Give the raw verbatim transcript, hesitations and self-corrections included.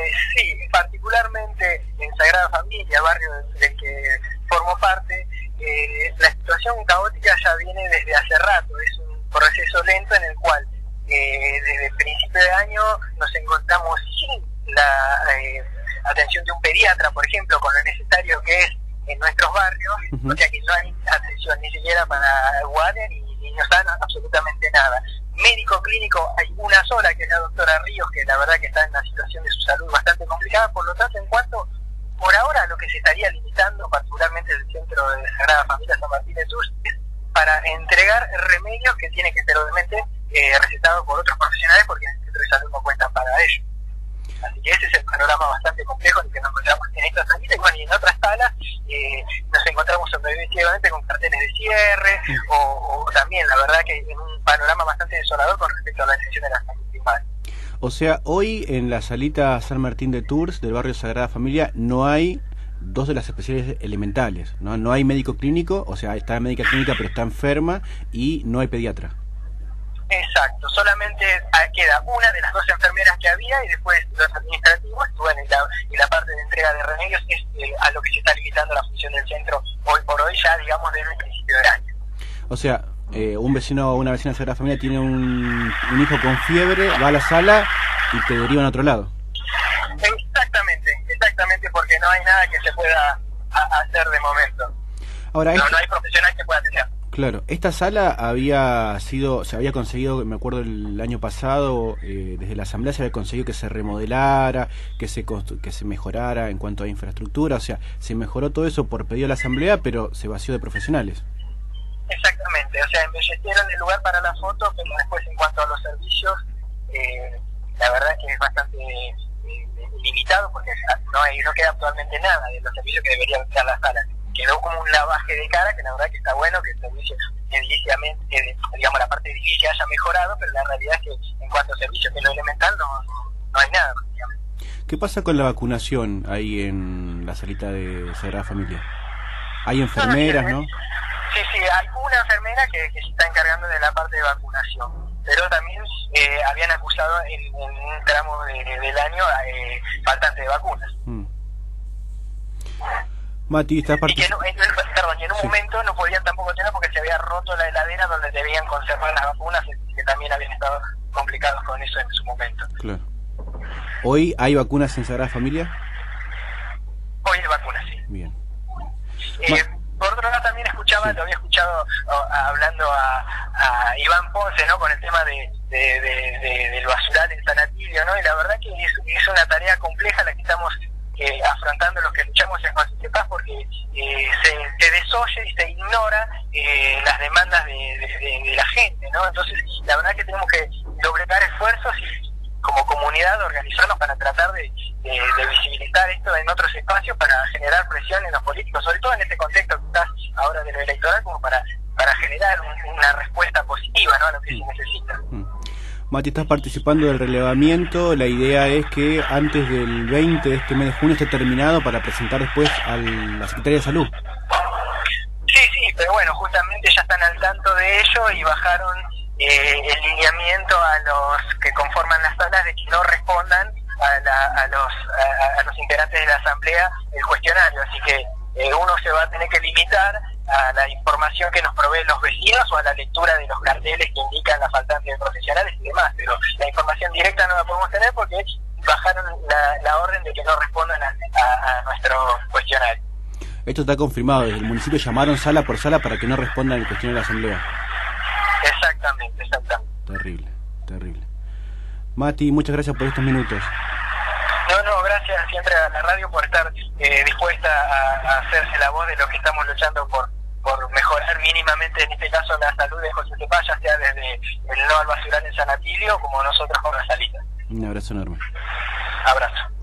Eh, sí, particularmente en Sagrada Familia, barrio del que formo parte, eh, la situación caótica ya viene desde hace rato. Es un proceso lento en el cual eh, desde el principio de año nos encontramos sin la eh, atención de un pediatra, por ejemplo, con lo necesario que es en nuestros barrios, uh-huh. O sea que no hay atención ni siquiera para guardia ni niños sanos, absolutamente nada. Médico clínico hay una sola, que es la doctora Ríos, que la verdad que está en una situación de su salud bastante complicada. Por lo tanto, en cuanto por ahora lo que se estaría limitando, particularmente el Centro de Sagrada Familia San Martín de Tours, es para entregar remedios que tienen que ser obviamente eh, recetados por otros profesionales, porque el Centro de Salud no cuentan para ello. Así que ese es el panorama bastante complejo en el que nos encontramos en esta salita. Y bueno, y en otras salas eh, nos encontramos sobrevivientemente con carteles de cierre, o, o también, la verdad que en un panorama bastante desolador con respecto a la atención de la salud primaria. O sea, hoy en la salita San Martín de Tours del barrio Sagrada Familia no hay dos de las especialidades elementales, ¿no? No hay médico clínico, o sea, está médica clínica pero está enferma, y no hay pediatra. Exacto, solamente queda una de las dos enfermeras que había, y después los administrativos, bueno, y la, y la parte de entrega de remedios es eh, a lo que se está limitando la función del centro hoy por hoy, ya digamos desde el principio del año. O sea, eh, un vecino o una vecina de Sagrada Familia tiene un, un hijo con fiebre, va a la sala y te derivan a otro lado. Exactamente, exactamente, porque no hay nada que se pueda a, hacer de momento. Ahora, no, este... no hay profesional que pueda atender. Claro, esta sala había sido, se había conseguido, me acuerdo el año pasado, eh, desde la asamblea se había conseguido que se remodelara, que se que se mejorara en cuanto a infraestructura, o sea, se mejoró todo eso por pedido de la asamblea, pero se vació de profesionales. Exactamente, o sea, embellecieron el lugar para la foto, pero después en cuanto a los servicios, eh, la verdad que es bastante eh, limitado, porque no, hay, no queda actualmente nada de los servicios que deberían dar la sala. Quedó como un lavaje de cara, que la verdad que está bueno, que el servicio ediliciamente, eh, digamos, la parte edilicia haya mejorado, pero la realidad es que en cuanto a servicios que es lo elemental no, no hay nada, digamos. ¿Qué pasa con la vacunación ahí en la salita de Sagrada Familia? ¿Hay enfermeras, no? no? Sí, sí, hay una enfermera que, que se está encargando de la parte de vacunación, pero también eh, habían acusado en, en un tramo de, de, del año eh, faltante de vacunas. Mm. Mati, ¿estás y que no, en, perdón, y en un sí. momento no podían tampoco tener porque se había roto la heladera donde debían conservar las vacunas, que también habían estado complicados con eso en su momento. Claro. ¿Hoy hay vacunas en Sagrada Familia? Hoy hay vacunas, sí. Bien. Eh, por otro lado también escuchaba, sí. lo había escuchado oh, hablando a, a Iván Ponce, ¿no? Con el tema de, de, de, de del basural en San Atilio, ¿no? Y la verdad que es, es una tarea compleja la que estamos Eh, afrontando los que luchamos en Conciencia Paz, porque eh, se, se desoye y se ignora eh, las demandas de, de, de, de la gente, ¿no? Entonces, la verdad es que tenemos que doblegar esfuerzos y como comunidad organizarnos para tratar de, de, de visibilizar esto en otros espacios, para generar presión en los políticos, sobre todo en este contexto que está ahora de lo electoral, como para, para generar un, una respuesta positiva, ¿no? A lo que se necesita. Mm. Mati, estás participando del relevamiento. La idea es que antes del veinte de este mes de junio esté terminado para presentar después a la Secretaría de Salud. Sí, sí, pero bueno, justamente ya están al tanto de ello y bajaron eh, el lineamiento a los que conforman las salas de que no respondan a, la, a, los, a, a los integrantes de la asamblea el cuestionario. Así que eh, uno se va a tener que limitar a la información que nos proveen los vecinos o a la lectura de los carteles que indican la faltante de profesionales y demás, pero la información directa no la podemos tener porque bajaron la, la orden de que no respondan a, a, a nuestro cuestionario. Esto está confirmado, desde el municipio llamaron sala por sala para que no respondan al cuestionario de la asamblea. Exactamente, exactamente. Terrible, terrible. Mati, muchas gracias por estos minutos. No, no, gracias siempre a la radio por estar eh, dispuesta a, a hacerse la voz de los que estamos luchando por por mejorar mínimamente, en este caso, la salud de José Cepaz, ya sea desde el no al basural en San Atilio, como nosotros con la salita. Un abrazo enorme. Abrazo.